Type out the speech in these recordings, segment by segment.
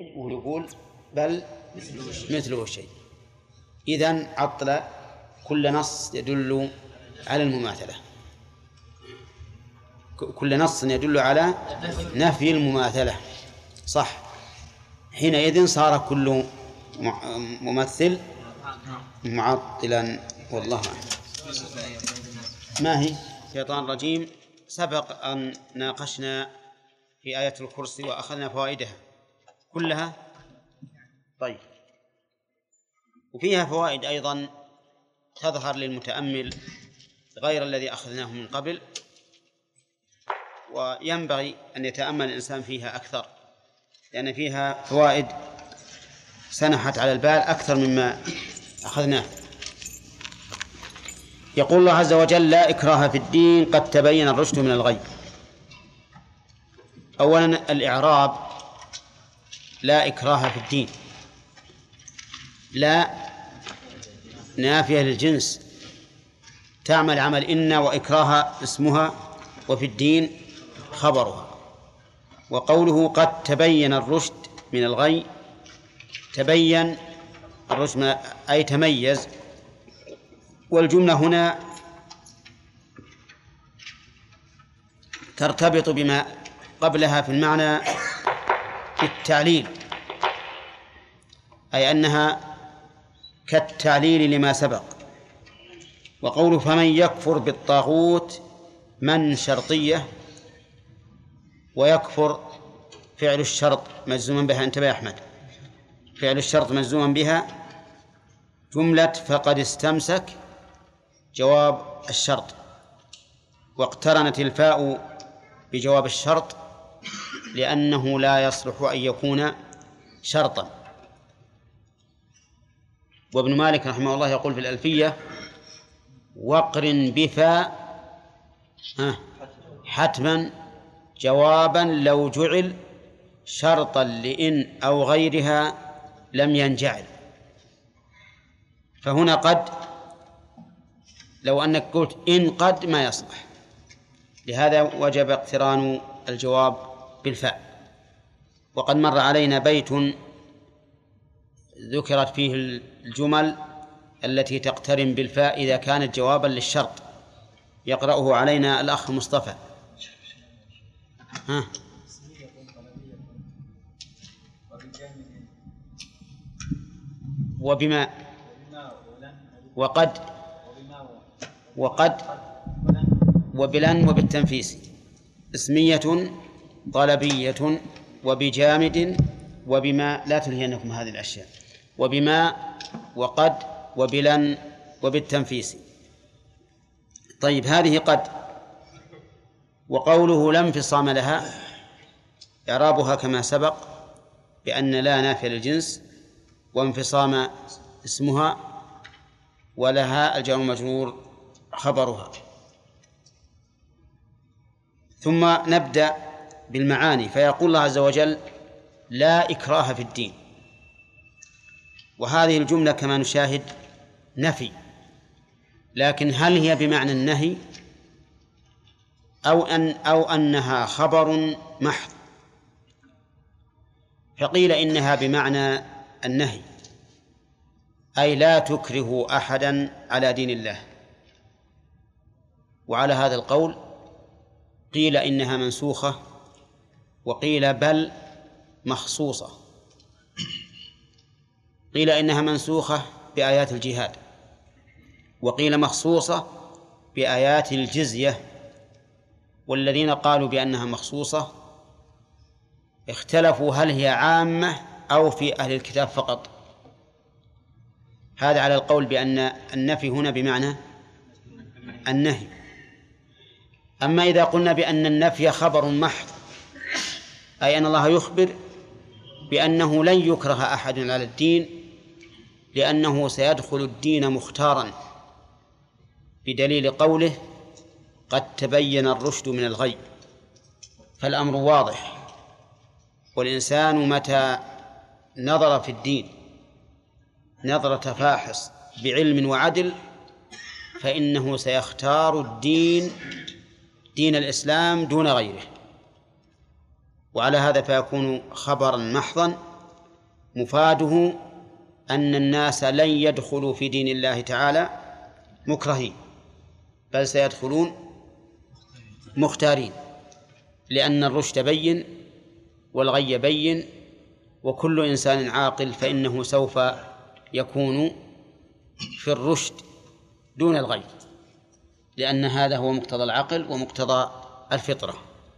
ويقول بل مثله الشيء. إذن عطل كل نص يدل على المماثلة، كل نص يدل على نفي المماثلة، صح. حينئذ صار كل ممثل معطلا، والله أعلم. ما هي الشيطان الرجيم؟ سبق أن ناقشنا في آية الكرسي وأخذنا فوائدها كلها. طيب، وفيها فوائد أيضا تظهر للمتأمل غير الذي أخذناه من قبل، وينبغي أن يتأمل الإنسان فيها أكثر، لأن فيها فوائد سنحت على البال أكثر مما أخذناه. يقول الله عز وجل: لا إكراه في الدين قد تبين الرشد من الغي. أولا الإعراب: لا إكراه في الدين، لا نافية للجنس تعمل عمل إن، وإكراه اسمها، وفي الدين خبرها. وقوله قد تبين الرشد من الغي، تبين الرشد أي تميز، والجملة هنا ترتبط بما قبلها في المعنى في التعليل، أي أنها كالتعليل لما سبق. وقوله فمن يكفر بالطاغوت من شرطية، ويكفر فعل الشرط مجزوما بها. انتبه يا أحمد، فعل الشرط مجزوما بها جملة فقد استمسك جواب الشرط، واقترنت الفاء بجواب الشرط لأنه لا يصلح أن يكون شرطا. وابن مالك رحمه الله يقول في الألفية: واقرن بفاء حتما جوابا لو جعل شرطا لإن أو غيرها لم ينجعل. فهنا قد، لو أنك قلت إن قد ما يصلح، لهذا وجب اقتران الجواب بالفاء. وقد مر علينا بيت ذكرت فيه الجمل التي تقترن بالفاء إذا كانت جوابا للشرط، يقرأه علينا الأخ مصطفى. وبما وقد وبلن وبالتنفيس، اسمية طلبية، وبجامد وبما، لا تلهينكم هذه الأشياء، وبما وقد وبلن وبالتنفيس. طيب، هذه قد. وقوله لا انفصام لها، إعرابها كما سبق بأن لا نافية للجنس، وانفصام اسمها، ولها الجار المجرور خبرها. ثم نبدأ بالمعاني. فيقول الله عز وجل: لا إكراه في الدين. وهذه الجملة كما نشاهد نفي، لكن هل هي بمعنى النهي أو أنها خبر محض؟ فقيل إنها بمعنى النهي، أي لا تكره أحدا على دين الله. وعلى هذا القول قيل إنها منسوخة، وقيل بل مخصوصة. قيل إنها منسوخة بآيات الجهاد، وقيل مخصوصة بآيات الجزية. والذين قالوا بأنها مخصوصة اختلفوا هل هي عامة أو في أهل الكتاب فقط. هذا على القول بأن النفي هنا بمعنى النهي. أما إذا قلنا بأن النفي خبر محض، أي أن الله يخبر بأنه لن يكره أحد على الدين، لأنه سيدخل الدين مختارا، بدليل قوله قد تبين الرشد من الغي. فالأمر واضح، والإنسان متى نظر في الدين نظرة فاحص بعلم وعدل فإنه سيختار الدين، دين الإسلام، دون غيره. وعلى هذا فيكون خبرا محضا مفاده أن الناس لن يدخلوا في دين الله تعالى مكرهين، بل سيدخلون مختارين، لأن الرشد بين والغي بين، وكل إنسان عاقل فإنه سوف يكون في الرشد دون الغي، لأن هذا هو مقتضى العقل ومقتضى الفطرة.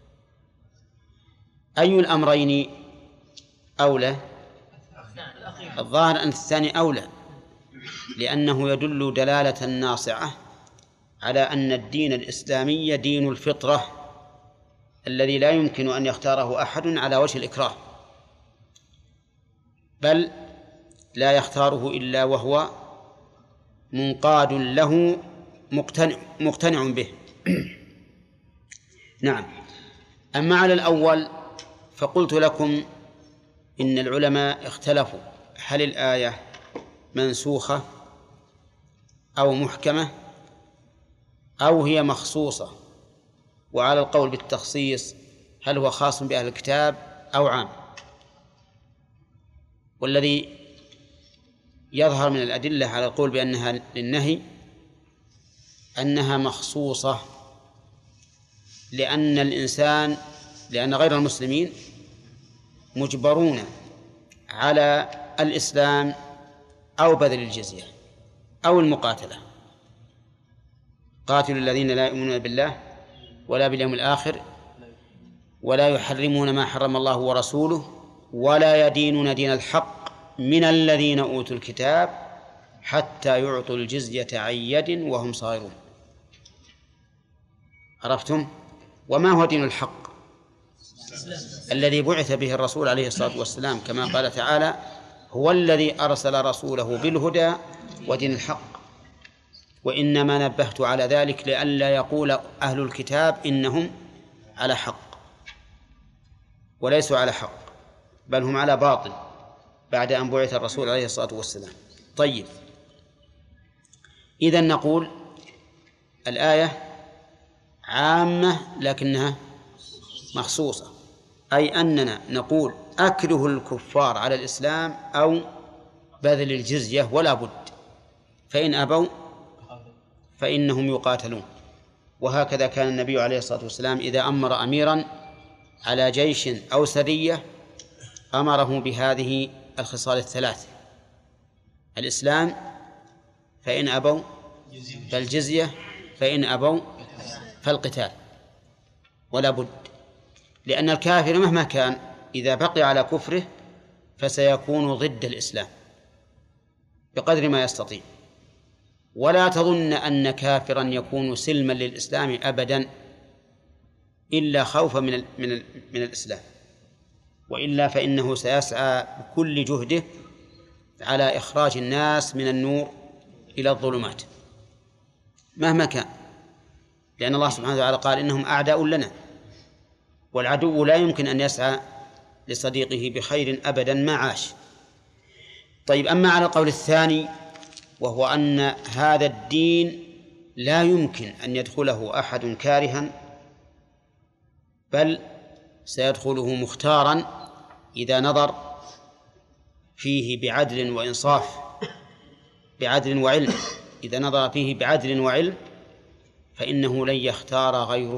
أي الأمرين أولى؟ الظاهر أن الثاني أولى، لأنه يدل دلالة ناصعة على أن الدين الإسلامي دين الفطرة الذي لا يمكن أن يختاره أحد على وجه الإكراه، بل لا يختاره إلا وهو منقاد له مقتنع به. نعم. أما على الأول فقلت لكم إن العلماء اختلفوا هل الآية منسوخة أو محكمة أو هي مخصوصة، وعلى القول بالتخصيص هل هو خاص بأهل الكتاب أو عام. والذي يظهر من الأدلة على القول بأنها للنهي أنها مخصوصة، لأن غير المسلمين مجبرون على الإسلام أو بذل الجزية أو المقاتلة. قاتلوا الذين لا يؤمنون بالله ولا باليوم الآخر ولا يحرمون ما حرم الله ورسوله ولا يدينون دين الحق من الذين أوتوا الكتاب حتى يعطوا الجزية عن يد وهم صاغرون. عرفتم؟ وما هو دين الحق؟ الذي بعث به الرسول عليه الصلاة والسلام، كما قال تعالى: هو الذي أرسل رسوله بالهدى ودين الحق. وإنما نبهت على ذلك لئلا يقول أهل الكتاب إنهم على حق، وليسوا على حق، بل هم على باطل بعد أن بعث الرسول عليه الصلاة والسلام. طيب، إذن نقول الآية عامة لكنها مخصوصة، أي أننا نقول أكره الكفار على الإسلام أو بذل الجزية ولا بد، فإن أبوا فإنهم يقاتلون. وهكذا كان النبي عليه الصلاة والسلام إذا أمر أميرا على جيش أو سرية أمره بهذه الخصال الثلاث: الإسلام فإن أبوا فالجزية فإن أبوا فالقتال، ولا بد، لأن الكافر مهما كان إذا بقي على كفره فسيكون ضد الإسلام بقدر ما يستطيع. ولا تظن أن كافرا يكون سلما للإسلام أبدا إلا خوفا من الإسلام، وإلا فإنه سيسعى بكل جهده على إخراج الناس من النور إلى الظلمات مهما كان، لأن الله سبحانه وتعالى قال: إنهم أعداء لنا، والعدو لا يمكن أن يسعى لصديقه بخير أبدا ما عاش. طيب، أما على القول الثاني وهو أن هذا الدين لا يمكن أن يدخله أحد كارها، بل سيدخله مختارا إذا نظر فيه بعدل وإنصاف، بعدل وعلم، إذا نظر فيه بعدل وعلم فإنه لن يختار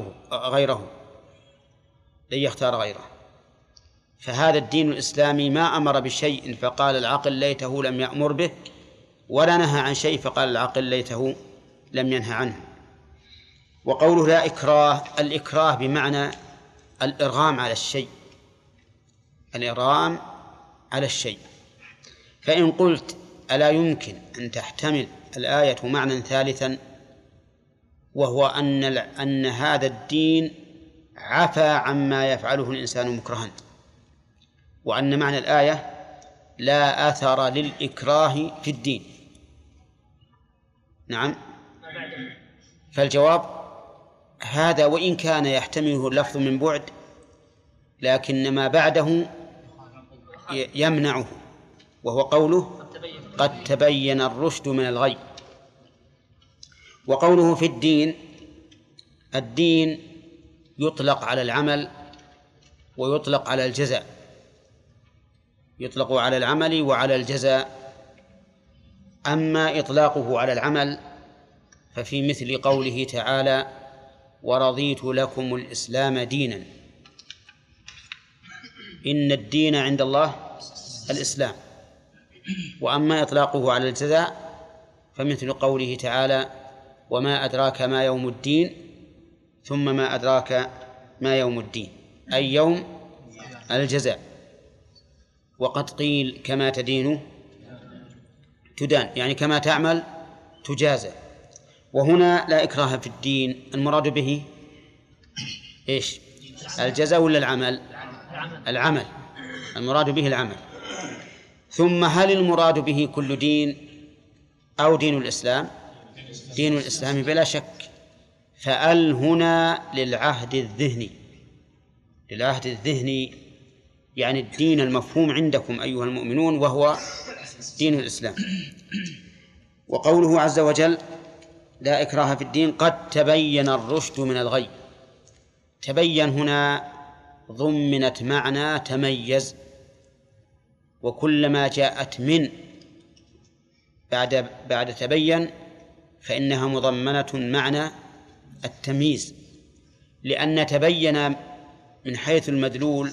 غيره. فهذا الدين الإسلامي ما أمر بشيء فقال العقل ليته لم يأمر به، ولا نهى عن شيء فقال العقل ليته لم ينهى عنه. وقوله لا إكراه، الإكراه بمعنى الإرغام على الشيء، الإرغام على الشيء. فإن قلت ألا يمكن أن تحتمل الآية معنى ثالثا، وهو أن هذا الدين عفى عما يفعله الإنسان مكرها، وأن معنى الآية لا أثر للإكراه في الدين. نعم، فالجواب هذا وإن كان يحتمله اللفظ من بعد، لكن ما بعده يمنعه، وهو قوله قد تبين الرشد من الغي. وقوله في الدين يطلق على العمل ويطلق على الجزاء، يطلق على العمل وعلى الجزاء. أما إطلاقه على العمل ففي مثل قوله تعالى: ورضيت لكم الإسلام دينا. إن الدين عند الله الإسلام. وأما إطلاقه على الجزاء فمثل قوله تعالى: وما أدراك ما يوم الدين، ثم ما أدراك ما يوم الدين، أي يوم الجزاء. وقد قيل: كما تدين تدان، يعني كما تعمل تجازى. وهنا لا إكراه في الدين، المراد به إيش؟ الجزاء ولا العمل؟ العمل، المراد به العمل. ثم هل المراد به كل دين أو دين الإسلام؟ دين الإسلام بلا شك. فأل هنا للعهد الذهني، للعهد الذهني، يعني الدين المفهوم عندكم أيها المؤمنون، وهو دين الإسلام. وقوله عز وجل: لا إكراه في الدين قد تبين الرشد من الغي. تبين هنا ضمنت معنى تميز، وكلما جاءت من بعد تبين فإنها مضمنة معنى التمييز، لأن تبين من حيث المدلول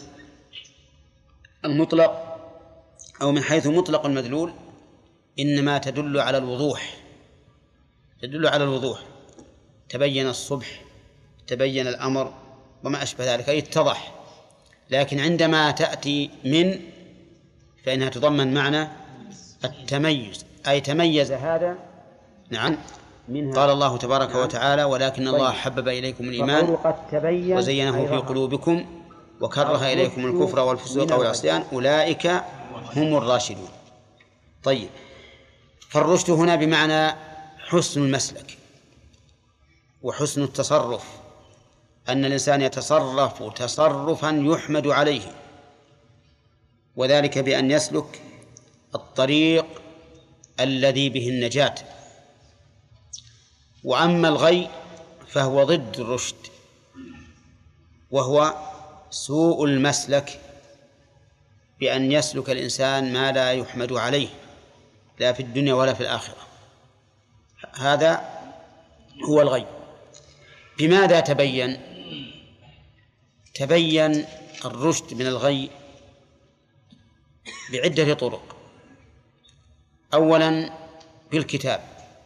المطلق أو من حيث مطلق المدلول إنما تدل على الوضوح، تدل على الوضوح. تبين الصبح، تبين الأمر وما أشبه ذلك، أي اتضح. لكن عندما تأتي من فإنها تضمن معنى التميز، أي تميز هذا. نعم، منها. قال الله تبارك وتعالى: ولكن الله حبب إليكم الإيمان وزينه في قلوبكم وكره إليكم الكفر والفسوق والعصيان أولئك هم الراشدون. طيب، فالرشد هنا بمعنى حسن المسلك وحسن التصرف، أن الإنسان يتصرف تصرفا يحمد عليه، وذلك بأن يسلك الطريق الذي به النجاة. وأما الغي فهو ضد الرشد، وهو سوء المسلك، بأن يسلك الإنسان ما لا يحمد عليه لا في الدنيا ولا في الآخرة. هذا هو الغي. بماذا تبين؟ تبين الرشد من الغي بعدة طرق. أولا بالكتاب،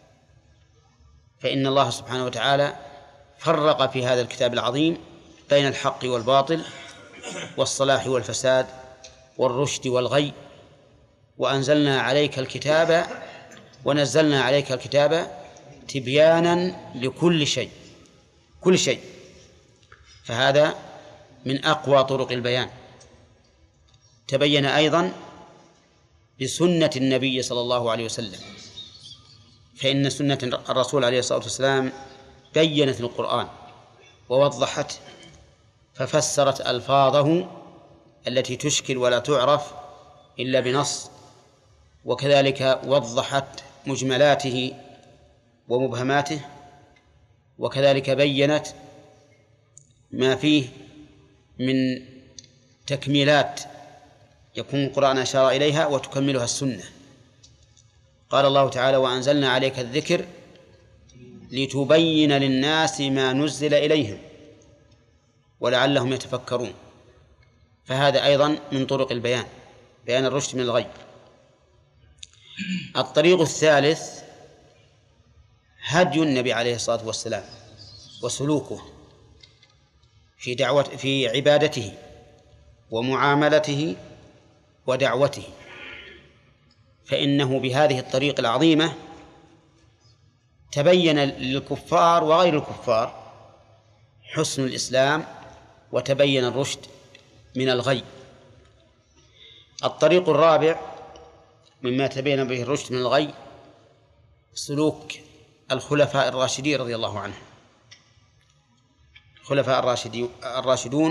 فإن الله سبحانه وتعالى فرق في هذا الكتاب العظيم بين الحق والباطل والصلاح والفساد والرشد والغي. وأنزلنا عليك الكتاب ونزلنا عليك الكتاب تبيانا لكل شيء، كل شيء. فهذا من أقوى طرق البيان. تبين أيضا بسنة النبي صلى الله عليه وسلم، فإن سنة الرسول عليه الصلاة والسلام بيّنت القرآن ووضحت، ففسرت ألفاظه التي تشكل ولا تعرف إلا بنص، وكذلك وضحت مجملاته ومبهماته، وكذلك بيّنت ما فيه من تكميلات يكون القرآن أشار إليها وتكملها السنة. قال الله تعالى: وأنزلنا عليك الذكر لتبين للناس ما نزل إليهم ولعلهم يتفكرون. فهذا أيضا من طرق البيان، بيان الرشد من الغي. الطريق الثالث هدي النبي عليه الصلاة والسلام وسلوكه في عبادته ومعاملته ودعوته، فإنه بهذه الطريق العظيمة تبين للكفار وغير الكفار حسن الإسلام وتبين الرشد من الغي. الطريق الرابع مما تبين به الرشد من الغي سلوك الخلفاء الراشدين رضي الله عنهم. الخلفاء الراشدون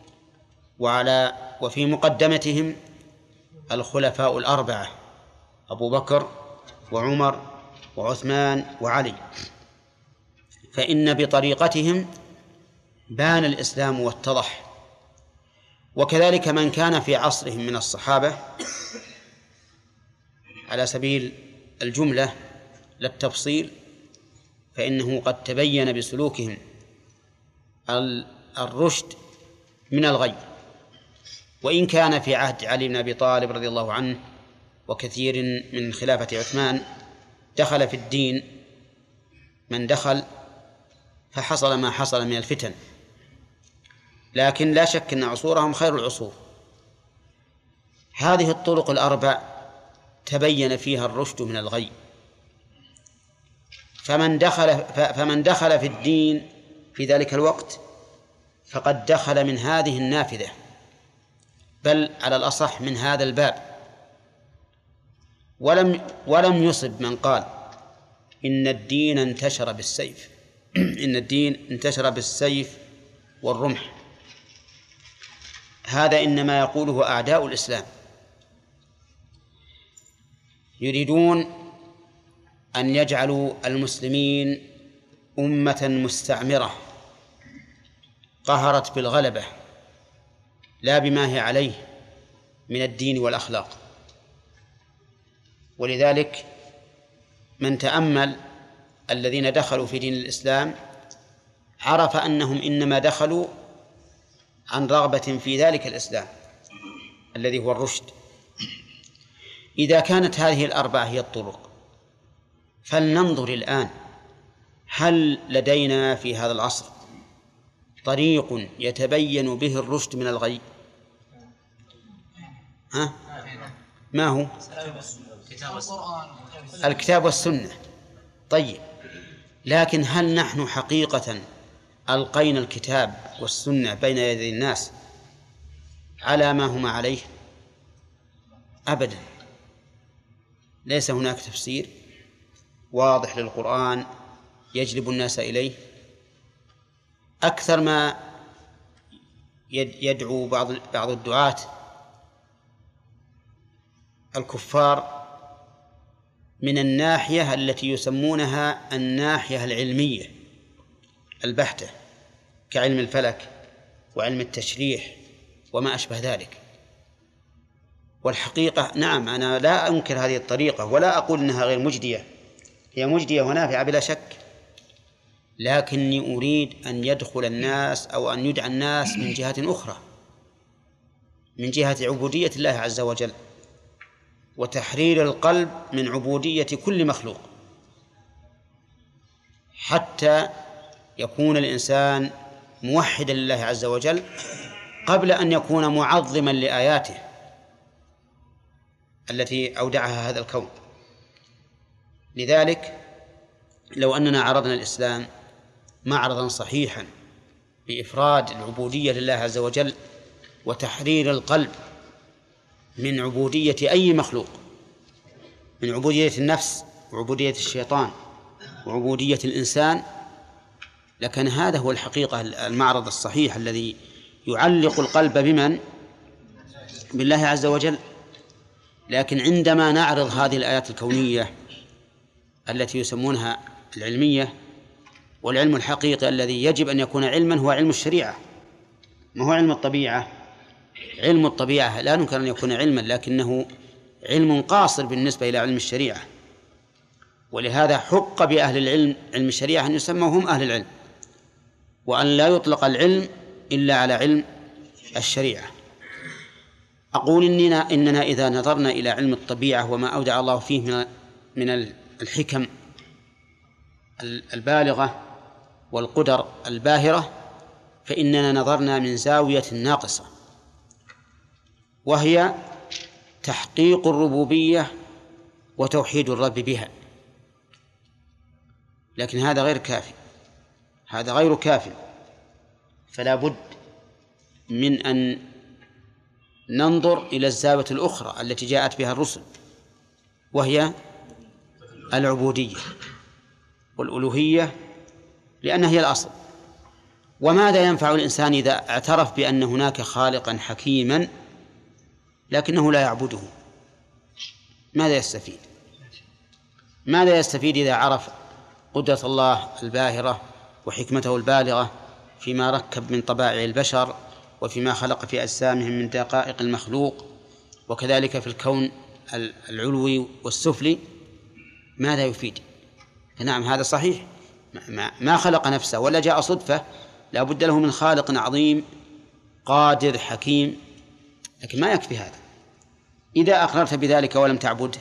وفي مقدمتهم الخلفاء الأربعة: أبو بكر وعمر وعثمان وعلي. فإن بطريقتهم بان الإسلام واتضح، وكذلك من كان في عصرهم من الصحابة على سبيل الجملة لا التفصيل، فإنه قد تبين بسلوكهم الرشد من الغي. وإن كان في عهد علي بن أبي طالب رضي الله عنه وكثير من خلافة عثمان دخل في الدين من دخل فحصل ما حصل من الفتن، لكن لا شك أن عصورهم خير العصور. هذه الطرق الأربع تبين فيها الرشد من الغي، فمن دخل في الدين في ذلك الوقت فقد دخل من هذه النافذة، بل على الأصح من هذا الباب. ولم يصب من قال إن الدين انتشر بالسيف إن الدين انتشر بالسيف والرمح. هذا إنما يقوله أعداء الإسلام، يريدون أن يجعلوا المسلمين أمة مستعمرة قهرت بالغلبة لا بما هي عليه من الدين والأخلاق. ولذلك من تأمل الذين دخلوا في دين الإسلام عرف أنهم إنما دخلوا عن رغبة في ذلك الإسلام الذي هو الرشد. إذا كانت هذه الأربعة هي الطرق، فلننظر الآن هل لدينا في هذا العصر طريق يتبين به الرشد من الغي؟ ما هو؟ الكتاب والسنة. طيب، لكن هل نحن حقيقة ألقينا الكتاب والسنة بين يدي الناس على ما هما عليه؟ أبدا، ليس هناك تفسير واضح للقرآن يجلب الناس إليه. أكثر ما يدعو بعض الدعاة الكفار من الناحية التي يسمونها الناحية العلمية البحتة، كعلم الفلك وعلم التشريح وما أشبه ذلك. والحقيقة نعم، أنا لا أنكر هذه الطريقة ولا أقول أنها غير مجدية، هي مجدية ونافعة بلا شك، لكني أريد أن يدخل الناس أو أن يدعى الناس من جهة أخرى، من جهة عبودية الله عز وجل وتحرير القلب من عبودية كل مخلوق، حتى يكون الإنسان موحدا لله عز وجل قبل أن يكون معظما لآياته التي أودعها هذا الكون. لذلك لو أننا عرضنا الإسلام معرضا صحيحا بإفراد العبودية لله عز وجل وتحرير القلب من عبودية أي مخلوق، من عبودية النفس وعبودية الشيطان وعبودية الإنسان، لكن هذا هو الحقيقة المعرض الصحيح الذي يعلق القلب بمن؟ بالله عز وجل. لكن عندما نعرض هذه الآيات الكونية التي يسمونها العلمية، والعلم الحقيقي الذي يجب أن يكون علما هو علم الشريعة، ما هو علم الطبيعة. علم الطبيعة لا ننكر أن يكون علما، لكنه علم قاصر بالنسبة إلى علم الشريعة، ولهذا حق بأهل العلم علم الشريعة أن يسموا هم أهل العلم، وأن لا يطلق العلم إلا على علم الشريعة. أقول إننا إذا نظرنا إلى علم الطبيعة وما أودع الله فيه من الحكم البالغة والقدر الباهرة، فإننا نظرنا من زاوية ناقصة، وهي تحقيق الربوبية وتوحيد الرب بها. لكن هذا غير كافي، هذا غير كافي، فلا بد من أن ننظر إلى الزاوية الأخرى التي جاءت بها الرسل، وهي العبودية والألوهية، لأنها هي الأصل. وماذا ينفع الإنسان إذا اعترف بأن هناك خالقا حكيما لكنه لا يعبده؟ ماذا يستفيد؟ ماذا يستفيد إذا عرف قدرة الله الباهرة وحكمته البالغة فيما ركب من طبائع البشر وفيما خلق في أجسامهم من دقائق المخلوق، وكذلك في الكون العلوي والسفلي، ماذا يفيد؟ نعم هذا صحيح، ما خلق نفسه ولا جاء صدفة، لا بد له من خالق عظيم قادر حكيم، لكن ما يكفي هذا. إذا أقررت بذلك ولم تعبده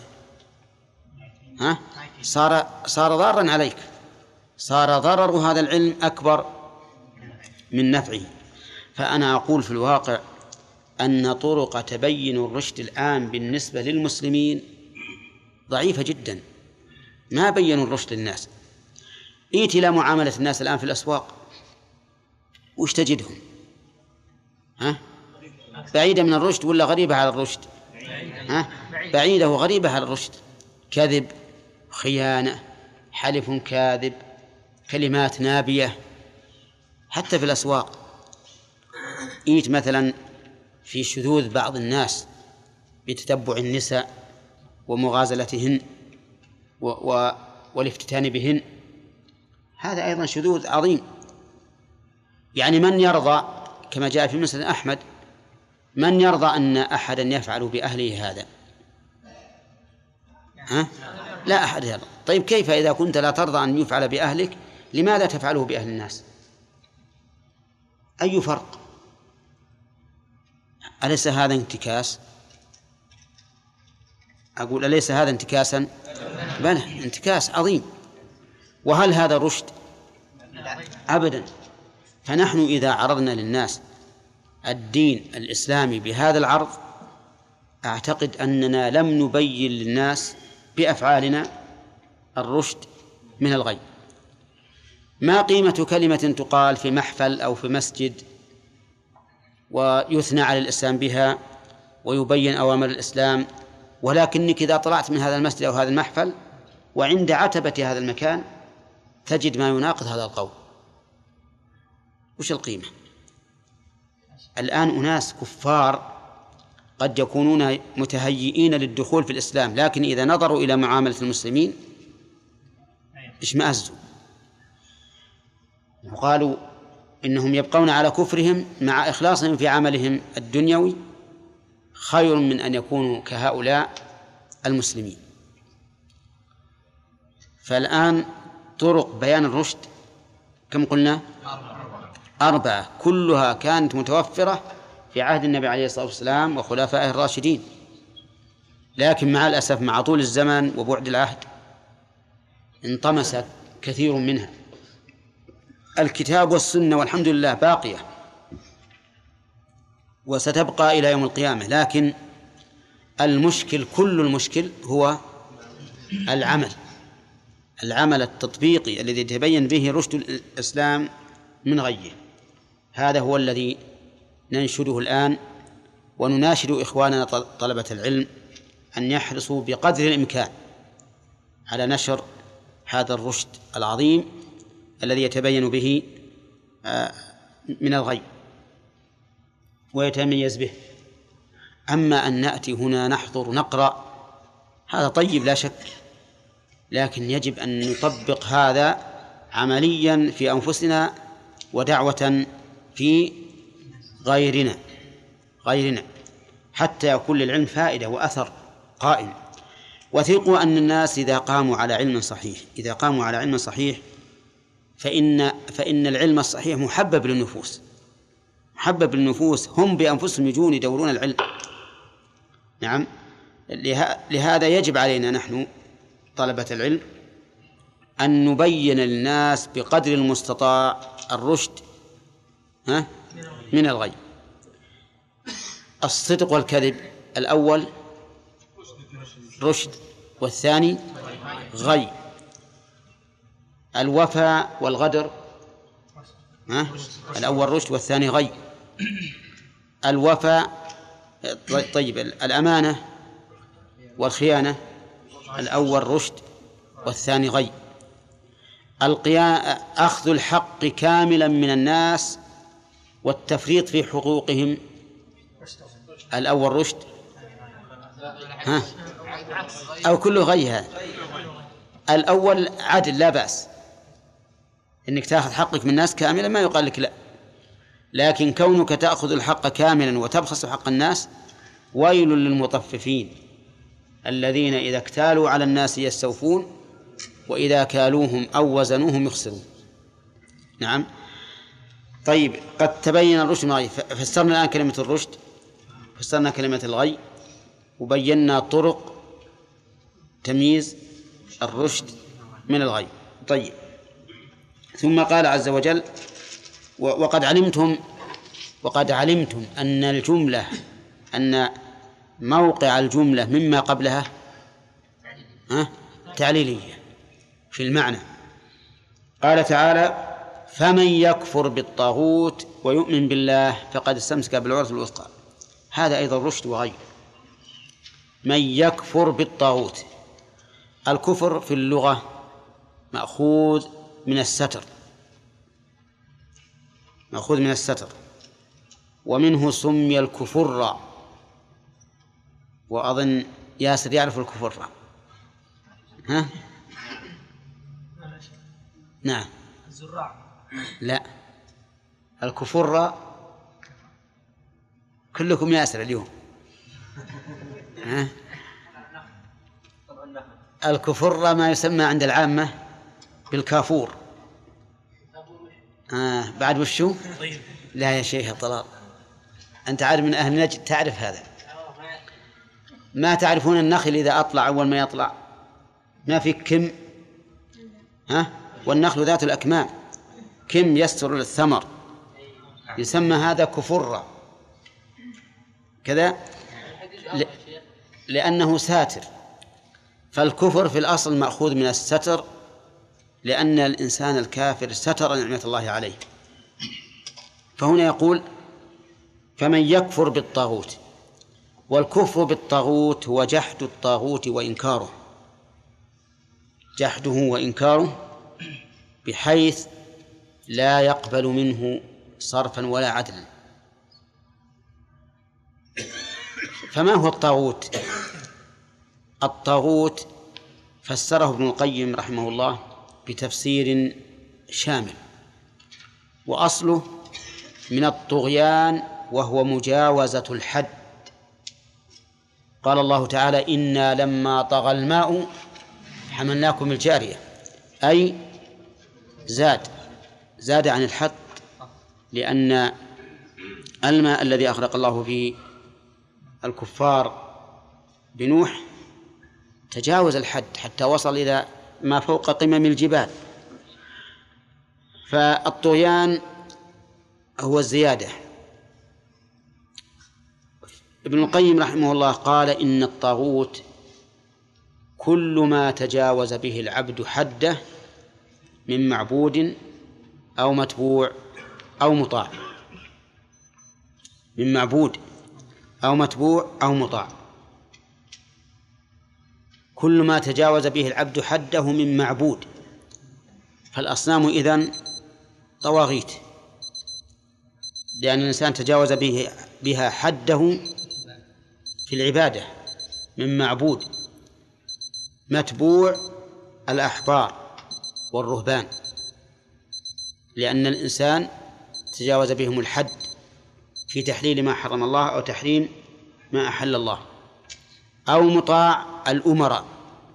صار ضارا عليك، صار ضرر هذا العلم أكبر من نفعه. فأنا أقول في الواقع أن طرق تبين الرشد الآن بالنسبة للمسلمين ضعيفة جدا، ما بينوا الرشد للناس. إيت إلى معاملة الناس الآن في الأسواق، وش تجدهم؟ بعيدة من الرشد ولا غريبة على الرشد؟ بعيدة وغريبة على الرشد، كذب، خيانة، حلف كاذب، كلمات نابية، حتى في الأسواق. إيت مثلا في شذوذ بعض الناس بتتبع النساء ومغازلتهن والافتتان بهن، هذا أيضا شذوذ عظيم. يعني من يرضى، كما جاء في مسند أحمد، من يرضى أن أحدا يفعل بأهله هذا؟ لا أحد يرضى. طيب كيف إذا كنت لا ترضى أن يفعل بأهلك، لماذا تفعله بأهل الناس؟ أي فرق؟ أليس هذا انتكاس؟ أقول أليس هذا انتكاسا؟ بلى، انتكاس عظيم. وهل هذا رشد؟ أبدا. فنحن إذا عرضنا للناس الدين الإسلامي بهذا العرض، أعتقد أننا لم نبين للناس بأفعالنا الرشد من الغي. ما قيمة كلمة تقال في محفل أو في مسجد ويثنى على الإسلام بها ويبين أوامر الإسلام، ولكنك إذا طلعت من هذا المسجد أو هذا المحفل وعند عتبة هذا المكان تجد ما يناقض هذا القول، وش القيمة؟ الآن أناس كفار قد يكونون متهيئين للدخول في الإسلام، لكن إذا نظروا إلى معاملة المسلمين اشمأزوا وقالوا إنهم يبقون على كفرهم مع إخلاصهم في عملهم الدنيوي خير من أن يكونوا كهؤلاء المسلمين. فالآن طرق بيان الرشد كم قلنا؟ 4، كلها كانت متوفرة في عهد النبي عليه الصلاة والسلام وخلفائه الراشدين، لكن مع الأسف مع طول الزمن وبعد العهد انطمست كثير منها. الكتاب والسنة والحمد لله باقية وستبقى إلى يوم القيامة، لكن المشكل، كل المشكل هو العمل التطبيقي الذي يتبين به رشد الإسلام من غيه. هذا هو الذي ننشده الآن، ونناشد إخواننا طلبة العلم أن يحرصوا بقدر الإمكان على نشر هذا الرشد العظيم الذي يتبين به من الغي ويتميز به. أما أن نأتي هنا نحضر نقرأ هذا طيب لا شك، لكن يجب أن نطبق هذا عمليا في أنفسنا ودعوة في غيرنا حتى يكون للعلم فائدة وأثر قائم. وثقوا أن الناس إذا قاموا على علم صحيح فإن العلم الصحيح محبب للنفوس، هم بأنفسهم يجون يدورون العلم. نعم، لهذا يجب علينا نحن طلبة العلم أن نبين للناس بقدر المستطاع الرشد من الغي. الصدق والكذب، الأول رشد والثاني غي. الوفاء والغدر، الأول رشد والثاني غي. الوفاء طيب، الأمانة والخيانة، الأول رشد والثاني غي. أخذ الحق كاملا من الناس والتفريط في حقوقهم، الأول رشد أو كله غي. هذا الأول عدل لا بأس، إنك تأخذ حقك من الناس كاملا، ما يقال لك لا، لكن كونك تأخذ الحق كاملا وتبخس حق الناس ويل للمطففين الذين إذا اكتالوا على الناس يستوفون وإذا كالوهم أو وزنوهم يخسرون. نعم. طيب، قد تبين الرشد من الغي. فسرنا الآن كلمة الرشد، فسرنا كلمة الغي، وبينا طرق تمييز الرشد من الغي. طيب، ثم قال عز وجل: وقد علمتم أن موقع الجملة مما قبلها تعليلية في المعنى. قال تعالى: فمن يكفر بالطاغوت ويؤمن بالله فقد استمسك بالعروة الوثقى. هذا أيضا رشد وغي. من يكفر بالطاغوت، الكفر في اللغة مأخوذ من الستر، ومنه سمي الكفر، وأظن ياسر يعرف الكفر. ها؟ نعم. الزراع. لا، الكفر كلكم ياسر اليوم. ها؟ الكفر ما يسمى عند العامة بالكافور. بعد وشو؟ لا يا شيخ طلال، أنت عارف من أهل نجد تعرف هذا. ما تعرفون النخل إذا أطلع أول ما يطلع ما في كم، والنخل ذات الأكمام كم يستر الثمر، يسمى هذا كفر كذا لأنه ساتر. فالكفر في الأصل مأخوذ من الستر، لأن الإنسان الكافر ستر نعمة الله عليه. فهنا يقول: فمن يكفر بالطاغوت. والكفر بالطاغوت هو جحد الطاغوت وإنكاره، جحده وإنكاره بحيث لا يقبل منه صرفا ولا عدلا. فما هو الطاغوت؟ الطاغوت فسره ابن القيم رحمه الله بتفسير شامل، وأصله من الطغيان وهو مجاوزة الحد. قال الله تعالى: إنا لما طغى الماء حملناكم الجارية، أي زاد عن الحد، لأن الماء الذي أغرق الله فيه الكفار بنوح تجاوز الحد حتى وصل إلى ما فوق قمم الجبال. فالطغيان هو الزيادة. ابن القيم رحمه الله قال: إن الطاغوت كل ما تجاوز به العبد حده من معبود أو متبوع أو مطاع، من معبود أو متبوع أو مطاع، كل ما تجاوز به العبد حده من معبود. فالأصنام إذن طواغيت، لأن الإنسان تجاوز بها حده في العبادة. من معبود. متبوع الأحبار والرهبان، لأن الإنسان تجاوز بهم الحد في تحليل ما حرم الله أو تحريم ما أحل الله. أو مطاع الأمراء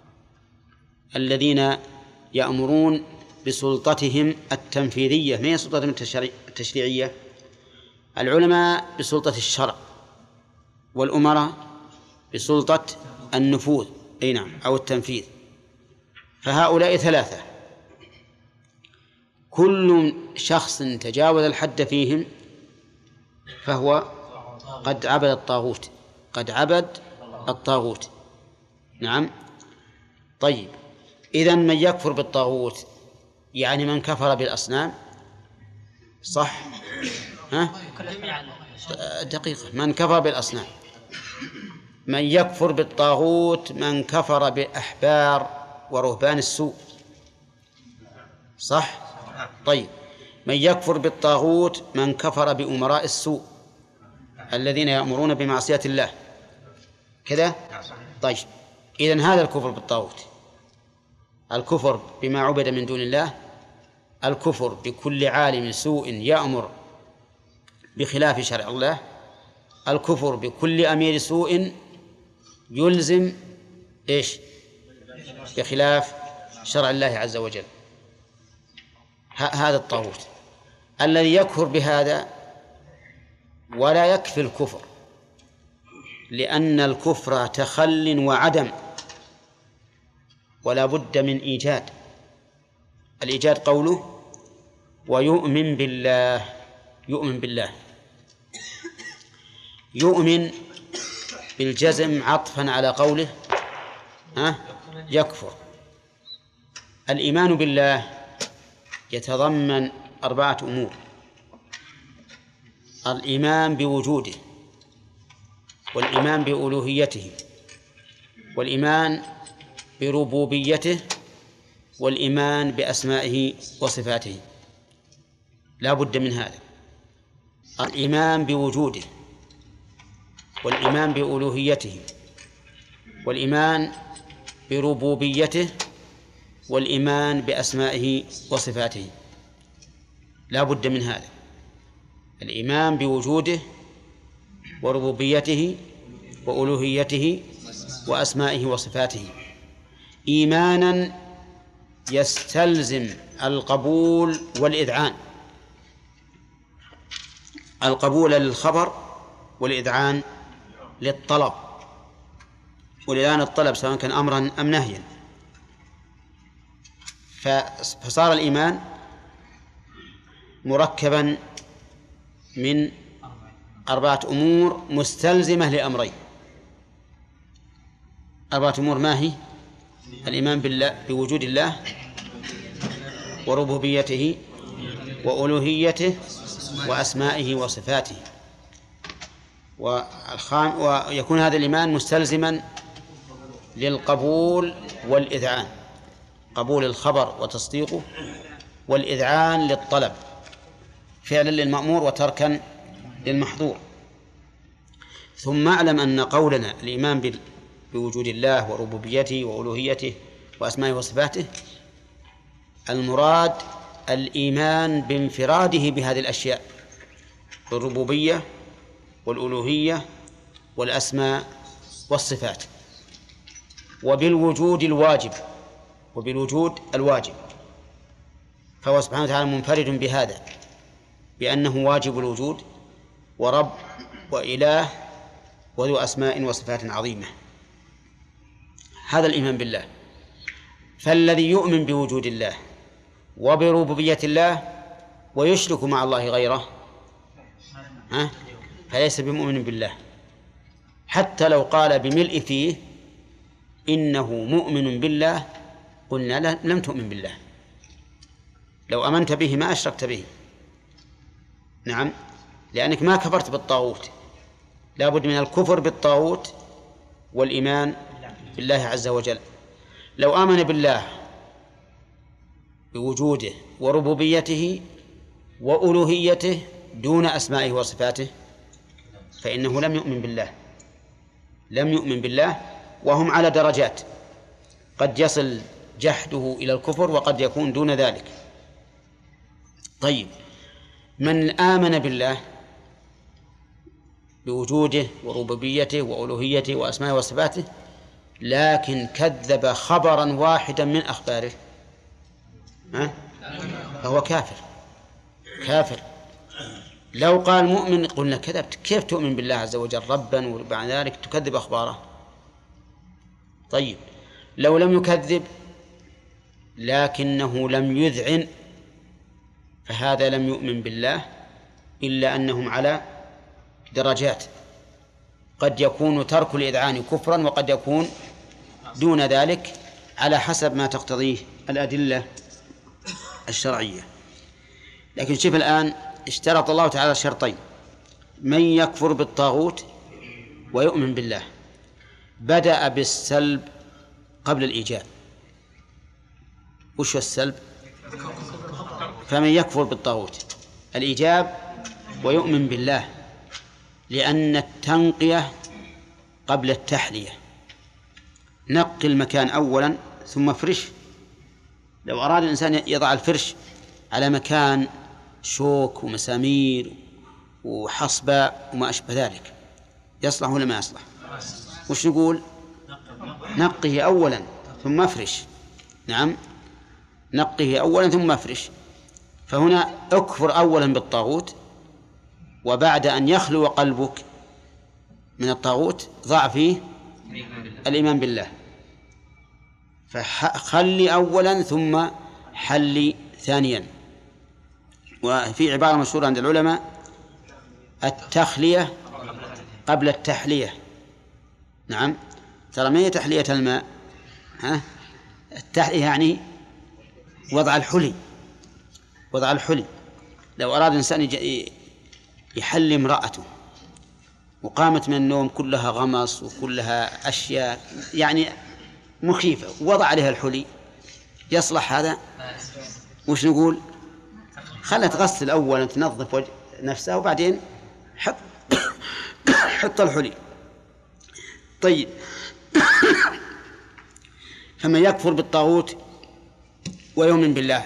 الذين يأمرون بسلطتهم التنفيذية، ما هي سلطتهم التشريعية. العلماء بسلطة الشرع، والأمراء بسلطة النفوذ، أي نعم، أو التنفيذ. فهؤلاء ثلاثة، كل شخص تجاوز الحد فيهم فهو قد عبد الطاغوت. نعم. طيب، إذن من يكفر بالطاغوت يعني من كفر بالأصنام، صح؟ دقيقة، من كفر بالأصنام. من يكفر بالطاغوت من كفر بأحبار ورهبان السوء، صح؟ طيب، من يكفر بالطاغوت من كفر بأمراء السوء الذين يأمرون بمعصية الله، كذا؟ طيب، إذن هذا الكفر بالطاغوت، الكفر بما عبد من دون الله، الكفر بكل عالم سوء يأمر بخلاف شرع الله. الكفر بكل أمير سوء يلزم إيش؟ بخلاف شرع الله عز وجل. هذا الطاغوت الذي يكفر بهذا ولا يكفي الكفر، لأن الكفر تخل وعدم، ولا بد من إيجاد. الإيجاد قوله ويؤمن بالله. يؤمن بالله، يؤمن بالجزم عطفا على قوله يكفر. الإيمان بالله يتضمن 4 أمور: الإيمان بوجوده، والإيمان بألوهيته، والإيمان بربوبيته، والإيمان بأسمائه وصفاته. لا بد من هذا: الإيمان بوجوده، والإيمان بألوهيته، والإيمان بربوبيته، والإيمان بأسمائه وصفاته. لا بد من هذا: الإيمان بوجوده وربوبيته وألوهيته وأسمائه وصفاته، إيمانا يستلزم القبول والإذعان. القبول للخبر والإذعان للطلب، والإذعان الطلب سواء كان أمرا أم نهيا. فصار الإيمان مركبا من 4 أمور مستلزمة لأمرين. 4 أمور ما هي؟ الإيمان بالله، بوجود الله وربوبيته وألوهيته وأسمائه وصفاته. ويكون هذا الإيمان مستلزما للقبول والإذعان: قبول الخبر وتصديقه، والإذعان للطلب فعلا للمأمور وتركا للمحظور. ثم اعلم أن قولنا الإيمان بوجود الله وربوبيته وألوهيته وأسمائه وصفاته المراد الإيمان بانفراده بهذه الأشياء: بالربوبية والألوهية والأسماء والصفات، وبالوجود الواجب، فهو سبحانه وتعالى منفرد بهذا، بأنه واجب الوجود ورب وإله وذو أسماء وصفات عظيمة. هذا الإيمان بالله. فالذي يؤمن بوجود الله وبربوبية الله ويشرك مع الله غيره فليس بمؤمن بالله، حتى لو قال بملء فيه إنه مؤمن بالله قلنا لم تؤمن بالله. لو أمنت به ما أشركت به. نعم، لأنك ما كفرت بالطاغوت. لا بد من الكفر بالطاغوت والإيمان بالله عز وجل. لو آمن بالله بوجوده وربوبيته وألوهيته دون أسمائه وصفاته فإنه لم يؤمن بالله. وهم على درجات، قد يصل جحده إلى الكفر وقد يكون دون ذلك. طيب، من آمن بالله بوجوده وربوبيته وألوهيته وأسمائه وصفاته لكن كذب خبرا واحدا من أخباره فهو كافر. لو قال مؤمن قلنا كذبت، كيف تؤمن بالله عز وجل ربا وبعد ذلك تكذب أخباره؟ طيب، لو لم يكذب لكنه لم يذعن فهذا لم يؤمن بالله، إلا أنهم على درجات، قد يكون ترك الإذعان كفرا وقد يكون دون ذلك على حسب ما تقتضيه الأدلة الشرعية. لكن شوف الآن، اشترط الله تعالى شرطين: من يكفر بالطاغوت ويؤمن بالله. بدأ بالسلب قبل الإيجاب. وش السلب؟ فمن يكفر بالطاغوت الإيجاب ويؤمن بالله، لأن التنقية قبل التحلية. نقي المكان أولا ثم فرش. لو أراد الإنسان يضع الفرش على مكان شوك ومسامير وحصباء وما أشبه ذلك، يصلح ولا ما يصلح؟ وش نقول؟ نقه أولا ثم افرش. نعم، نقه أولا ثم افرش. فهنا اكفر أولا بالطاغوت، وبعد أن يخلو قلبك من الطاغوت ضع فيه الإيمان بالله، فخلي أولا ثم حلي ثانيا. وفي عبارة مشهورة عند العلماء: التخلية قبل التحلية. نعم، ترى ما هي تحلية الماء، التحلية يعني وضع الحلي. وضع الحلي، لو أراد إنسان يحلي امرأته وقامت من النوم كلها غمص وكلها أشياء يعني مخيفة ووضع عليها الحلي، يصلح هذا؟ وش نقول؟ خلها تغسل أولا، تنظف نفسها، وبعدين حط الحلي. طيب، فمن يكفر بالطاغوت ويؤمن بالله،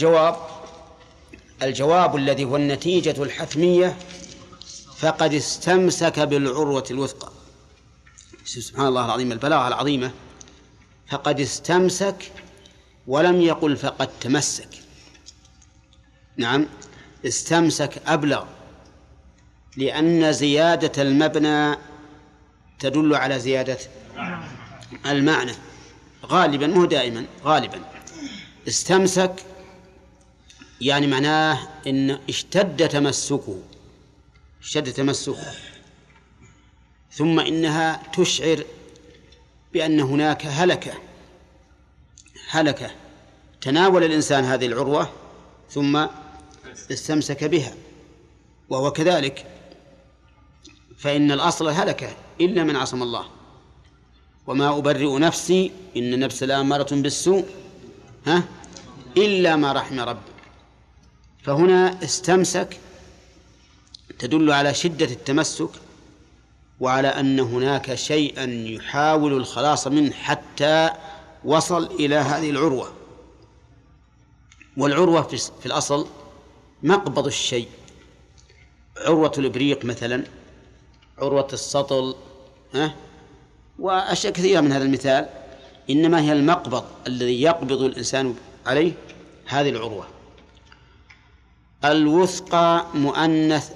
الجواب الذي هو النتيجة الحتمية: فقد استمسك بالعروة الوثقى. سبحان الله العظيم، البلاغة العظيمة. فقد استمسك، ولم يقل فقد تمسك. نعم، استمسك أبلغ، لأن زيادة المبنى تدل على زيادة المعنى غالبا، مو دائما، غالبا. استمسك يعني معناه إن اشتد تمسكه، ثم إنها تشعر بأن هناك هلكة تناول الإنسان هذه العروة ثم استمسك بها، وهو كذلك، فإن الأصل هلكة إلا من عصم الله. وما أبرئ نفسي إن النفس لأمارة بالسوء إلا ما رحم ربي. فهنا استمسك تدل على شدة التمسك، وعلى أن هناك شيئا يحاول الخلاص منه حتى وصل إلى هذه العروة. والعروة في الأصل مقبض الشيء. عروة الإبريق مثلا، عروة السطل، وأشياء كثيرة من هذا المثال، إنما هي المقبض الذي يقبض الإنسان عليه هذه العروة. الوثقى مؤنث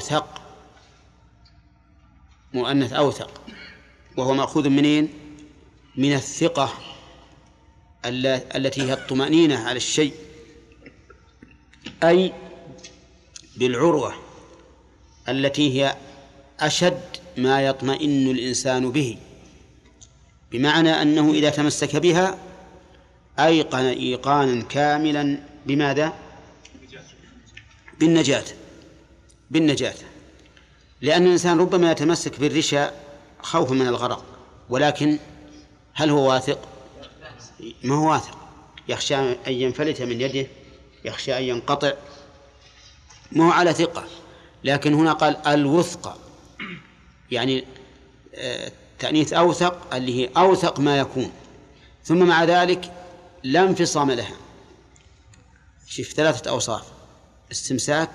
أوثق، وهو مأخوذ منين؟ من الثقة التي هي الطمأنينة على الشيء، أي بالعروة التي هي أشد ما يطمئن الإنسان به، بمعنى أنه إذا تمسك بها أيقن إيقانا كاملا بماذا؟ بالنجاة. لأن الإنسان ربما يتمسك بالرشا خوفا من الغرق، ولكن هل هو واثق؟ ما هو واثق، يخشى أن ينفلت من يده، يخشى أن ينقطع، ما هو على ثقة. لكن هنا قال الوثقى، يعني تأنيث أوثق، اللي هي أوثق ما يكون، ثم مع ذلك لا انفصام لها. شوف 3 أوصاف: استمساك،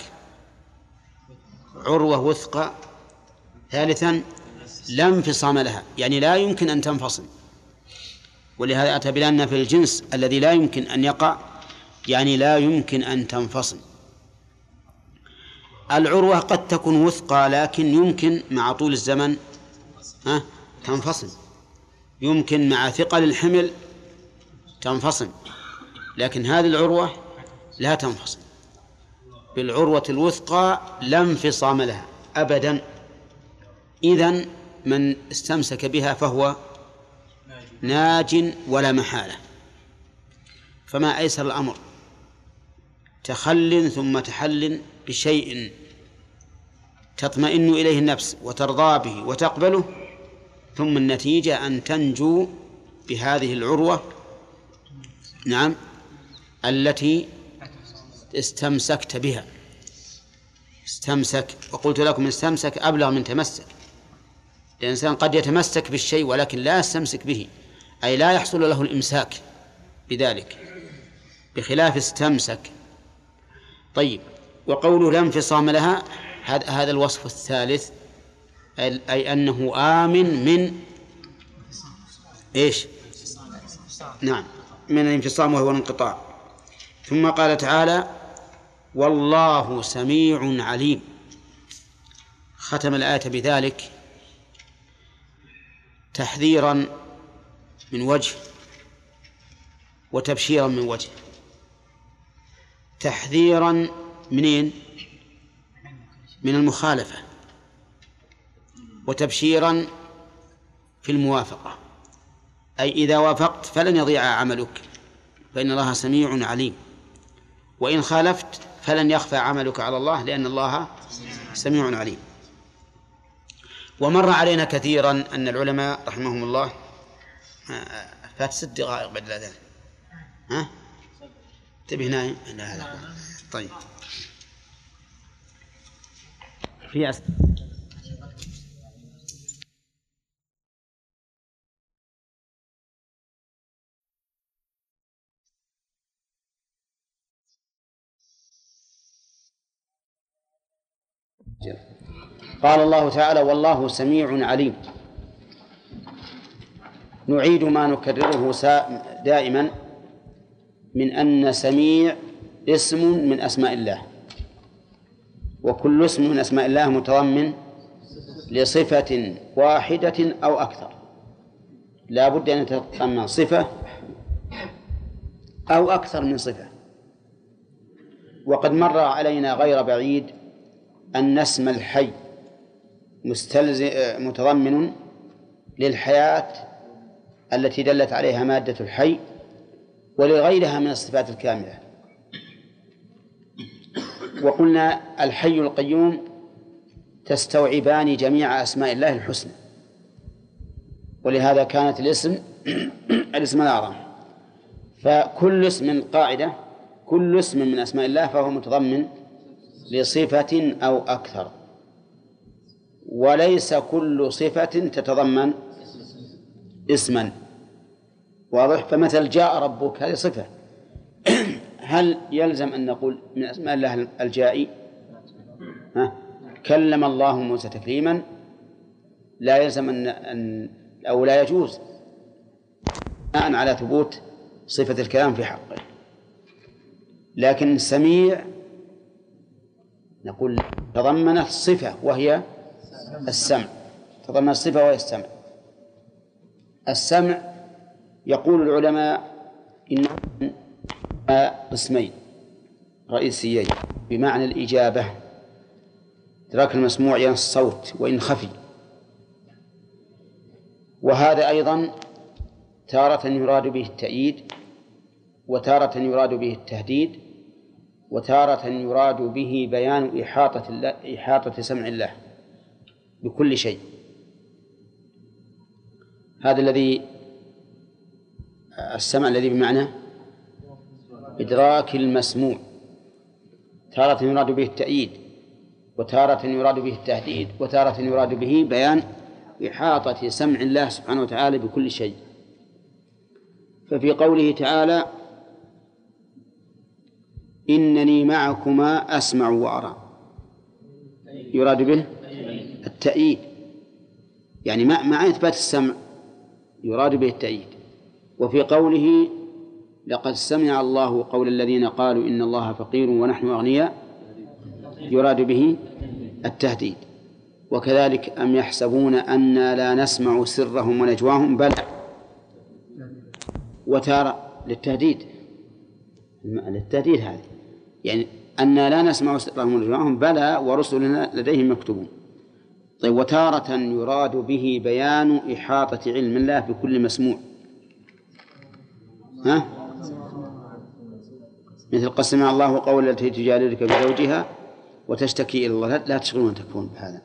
عروة وثقى، ثالثا لا انفصام لها، يعني لا يمكن أن تنفصل. ولهذا أتى بلأن في الجنس الذي لا يمكن أن يقع، يعني لا يمكن أن تنفصل. العروة قد تكون وثقى، لكن يمكن مع طول الزمن تنفصل، يمكن مع ثقل الحمل تنفصل، لكن هذه العروة لا تنفصل. بالعروة الوثقى لا انفصام لها أبدا. إذن من استمسك بها فهو ناج ولا محالة. فما أيسر الأمر، تخل ثم تحل بشيء تطمئن إليه النفس وترضى به وتقبله، ثم النتيجة أن تنجو بهذه العروة، نعم، التي استمسكت بها. استمسك، وقلت لكم استمسك أبلغ من تمسك. الإنسان قد يتمسك بالشيء ولكن لا يستمسك به، أي لا يحصل له الإمساك بذلك، بخلاف استمسك. طيب، وقوله لا انفصام لها هذا الوصف الثالث، أي أنه آمن من إيش؟ نعم، من الانفصام وهو الانقطاع. ثم قال تعالى: والله سميع عليم. ختم الآية بذلك تحذيرا من وجه وتبشيرا من وجه. تحذيرا منين؟ من المخالفة، وتبشيرا في الموافقة، أي إذا وافقت فلن يضيع عملك، فإن الله سميع عليم، وإن خالفت فلن يخفى عملك على الله، لأن الله سميع عليم. ومر علينا كثيرا أن العلماء رحمهم الله فات 6 دقائق بعد الأذان. ها؟ انتبه نايم. لا. طيب، في قال الله تعالى: والله سميع عليم. نعيد ما نكرره دائما من أن سميع اسم من أسماء الله، وكل اسم من أسماء الله متضمن لصفة واحدة أو أكثر، لا بد أن يتضمن صفة أو أكثر من صفة. وقد مر علينا غير بعيد أن اسم الحي متضمن للحياة التي دلت عليها مادة الحي، ولغيرها من الصفات الكاملة. وقلنا الحي القيوم تستوعبان جميع أسماء الله الحسنى، ولهذا كانت الاسم الأعظم. فكل اسم قاعدة، كل اسم من أسماء الله فهو متضمن لصفة أو أكثر، وليس كل صفة تتضمن اسما. واضح؟ فمثل جاء ربك هذه صفة، هل يلزم أن نقول من أسماء الله الجائي؟ كلم الله موسى تكليما، لا يلزم أن أو لا يجوز بناء على ثبوت صفة الكلام في حقه. لكن السميع نقول تضمنت صفة وهي السمع، تضمنت الصفة وهي السمع. السمع يقول العلماء إن قسمين رئيسيين بمعنى الإجابة، إدراك المسموع يعني الصوت وإن خفي، وهذا أيضا تارة يراد به التأييد، وتارة يراد به التهديد، وتارة يراد به بيان إحاطة سمع الله بكل شيء. هذا الذي السمع الذي بمعنى إدراك المسموع، تارة يراد به التأييد، وتارة يراد به التهديد، وتارة يراد به بيان إحاطة سمع الله سبحانه وتعالى بكل شيء. ففي قوله تعالى: إنني معكما أسمع وأرى، يراد به التأييد، يعني مع إثبات السمع يراد به التأييد. وفي قوله: لقد سمع الله قول الذين قالوا إن الله فقير ونحن أغنياء، يراد به التهديد. وكذلك أم يحسبون أنا لا نسمع سرهم ونجواهم، بل وتارة للتهديد هذه، يعني أنا لا نسمع سرهم ونجواهم بلى ورسلنا لديهم مكتوبون. طيب، وتارة يراد به بيان إحاطة علم الله بكل مسموع، مثل قد سمع الله قول التي تجادلك بزوجها وتشتكي إلى الله. لا تشغلون تكفون بهذا.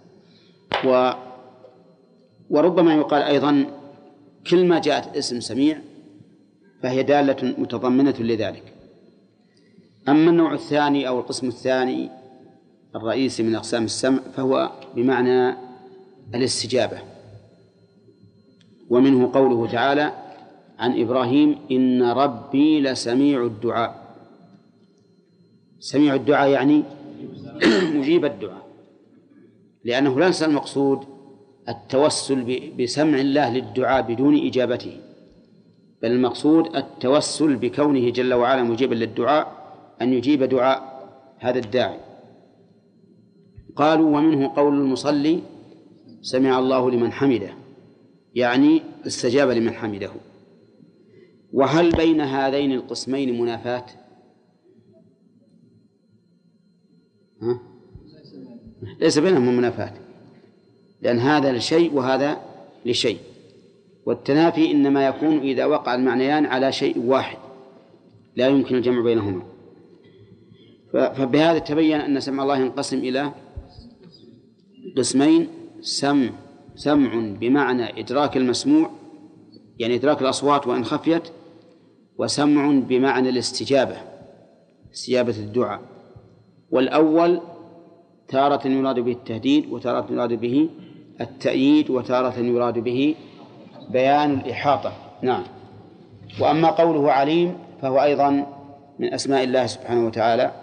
وربما يقال أيضا كل ما جاءت اسم سميع فهي دالة متضمنة لذلك. أما النوع الثاني أو القسم الثاني الرئيسي من أقسام السمع فهو بمعنى الاستجابة، ومنه قوله تعالى عن إبراهيم: إن ربي لسميع الدعاء. سميع الدعاء يعني مجيب الدعاء، لأنه ليس المقصود التوسل بسمع الله للدعاء بدون إجابته، بل المقصود التوسل بكونه جل وعلا مجيبا للدعاء أن يجيب دعاء هذا الداعي. قالوا ومنه قول المصلي سمع الله لمن حمده، يعني استجاب لمن حمده. وهل بين هذين القسمين منافاة؟ ليس بينهم منافاة، لأن هذا لشيء وهذا لشيء، والتنافي إنما يكون إذا وقع المعنيان على شيء واحد لا يمكن الجمع بينهما. فبهذا تبين أن سمع الله ينقسم إلى قسمين: سمع بمعنى إدراك المسموع، يعني إدراك الأصوات وإن خفيت، وسمع بمعنى الاستجابة، استجابة الدعاء. والأول تارة يراد به التهديد، وتارة يراد به التأييد، وتارة يراد به بيان الإحاطة. نعم. وأما قوله عليم فهو أيضا من أسماء الله سبحانه وتعالى،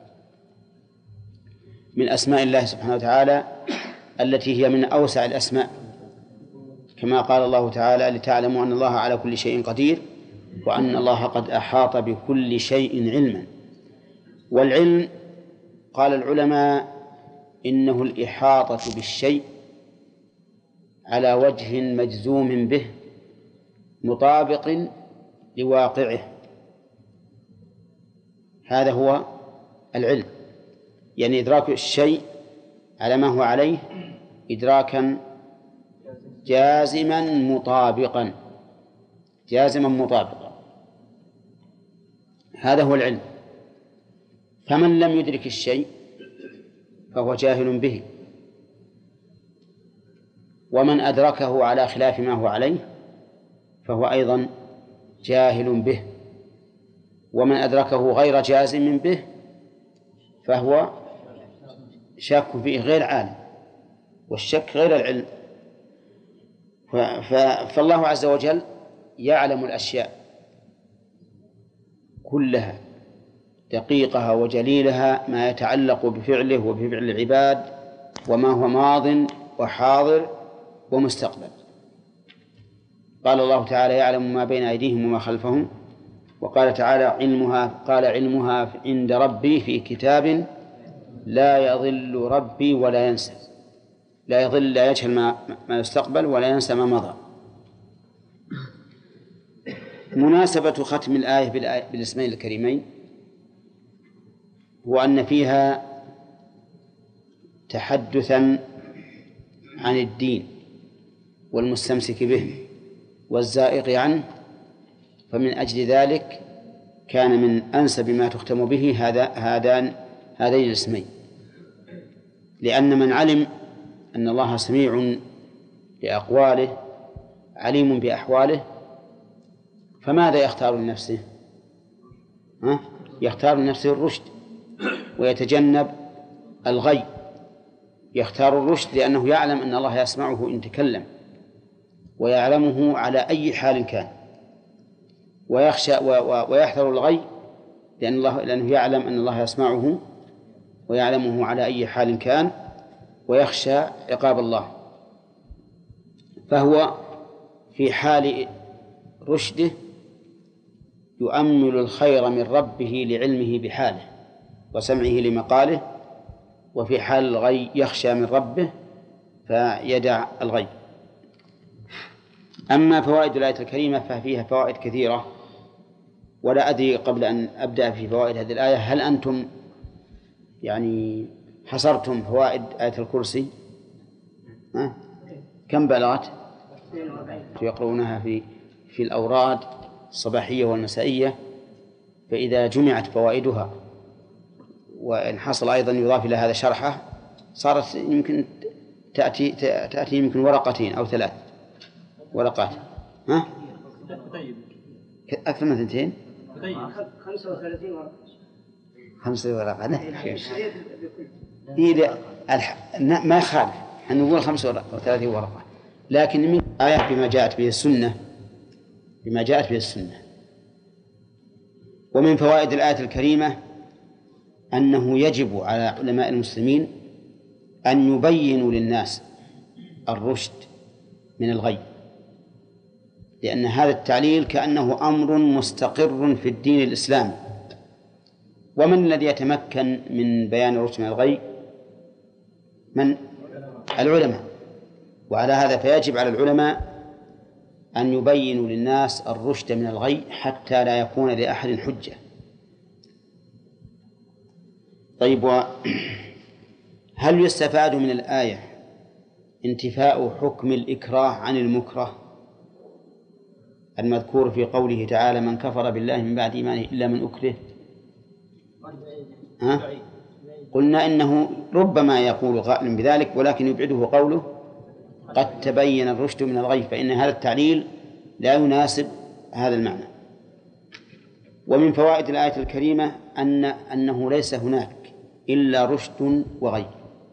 من أسماء الله سبحانه وتعالى التي هي من أوسع الأسماء، كما قال الله تعالى: لتعلموا أن الله على كل شيء قدير وأن الله قد أحاط بكل شيء علما. والعلم قال العلماء إنه الإحاطة بالشيء على وجه مجزوم به مطابق لواقعه، هذا هو العلم، يعني إدراك الشيء على ما هو عليه إدراكا جازما مطابقا، جازما مطابقا، هذا هو العلم. فمن لم يدرك الشيء فهو جاهل به، ومن أدركه على خلاف ما هو عليه فهو أيضا جاهل به، ومن أدركه غير جازم به فهو شاك فيه غير عالم، والشك غير العلم. فالله عز وجل يعلم الأشياء كلها دقيقها وجليلها، ما يتعلق بفعله وبفعل العباد، وما هو ماض وحاضر ومستقبل. قال الله تعالى: يعلم ما بين أيديهم وما خلفهم. وقال تعالى: علمها عند ربي في كتاب لا يضل ربي ولا ينسى. لا يضل، لا يجهل ما يستقبل، ولا ينسى ما مضى. مناسبة ختم الآية بالاسمين الكريمين هو أن فيها تحدثا عن الدين والمستمسك به والزائغ عنه، فمن أجل ذلك كان من أنسب ما تختم به هذين الاسمين، لأن من علم أن الله سميع لأقواله عليم بأحواله فماذا يختار لنفسه؟ يختار لنفسه الرشد ويتجنب الغي. يختار الرشد لأنه يعلم أن الله يسمعه إن تكلم، ويعلمه على أي حال كان، ويخشى ويحذر الغي لأنه يعلم أن الله يسمعه ويعلمه على أي حال كان، ويخشى عقاب الله. فهو في حال رشده يؤمل الخير من ربه لعلمه بحاله وسمعه لمقاله، وفي حال الغي يخشى من ربه فيدع الغي. أما فوائد الآية الكريمة ففيها فوائد كثيرة، ولا أدري قبل أن أبدأ في فوائد هذه الآية هل أنتم يعني حصرتم فوائد آية الكرسي؟ كم بلغت؟ يقرؤونها في الأوراد الصباحية والمسائية، فإذا جمعت فوائدها وإن حصل أيضا يضاف إلى هذا شرحه صارت يمكن تأتي يمكن ورقتين أو 3 ورقات. أكثر من 2 35 ورقة. 5 ورقة ما يخالف أن نقول 35 ورقة، لكن من آية بما جاءت به السنة. ومن فوائد الآية الكريمة أنه يجب على علماء المسلمين أن يبينوا للناس الرشد من الغي، لأن هذا التعليل كأنه أمر مستقر في الدين الإسلامي. ومن الذي يتمكن من بيان الرشد من الغي؟ من؟ العلماء. وعلى هذا فيجب على العلماء أن يبينوا للناس الرشد من الغي حتى لا يكون لأحد حجة. طيب، هل يستفاد من الآية انتفاء حكم الإكراه عن المكره المذكور في قوله تعالى من كفر بالله من بعد إيمانه إلا من أكره؟ قلنا إنه ربما يقول قائل بذلك، ولكن يبعده قوله قد تبين الرشد من الغي، فإن هذا التعليل لا يناسب هذا المعنى. ومن فوائد الآية الكريمة أنه ليس هناك إلا رشد وغي،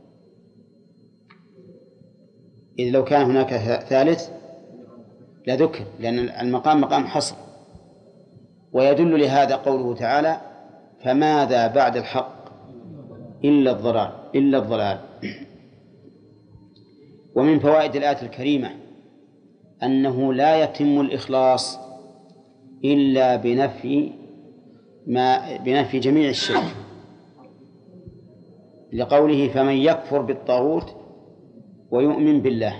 إذ لو كان هناك ثالث لذكر، لأن المقام مقام حصر. ويدل لهذا قوله تعالى فماذا بعد الحق إلا الضلال. ومن فوائد الآية الكريمة أنه لا يتم الإخلاص إلا بنفي جميع الشرك، لقوله فمن يكفر بالطاغوت ويؤمن بالله،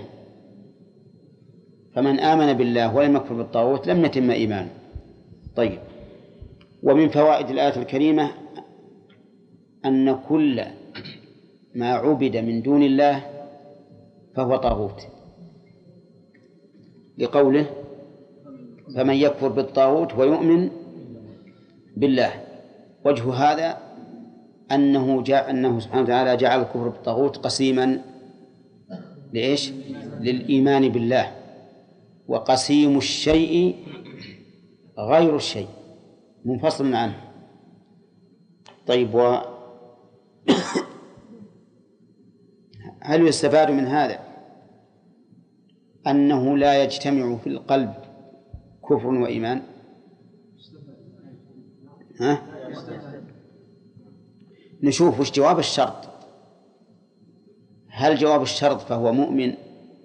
فمن آمن بالله ولم يكفر بالطاغوت لم يتم إيمانه. طيب، ومن فوائد الآية الكريمة أن كل ما عبد من دون الله فهو طاغوت، لقوله فمن يكفر بالطاغوت ويؤمن بالله. وجه هذا أنه سبحانه وتعالى جعل الكفر بالطاغوت قسيما لإيش؟ للإيمان بالله، وقسيم الشيء غير الشيء منفصل عنه. طيب، هل يستفاد من هذا أنه لا يجتمع في القلب كفر وإيمان؟ نشوف وش جواب الشرط. هل جواب الشرط فهو مؤمن،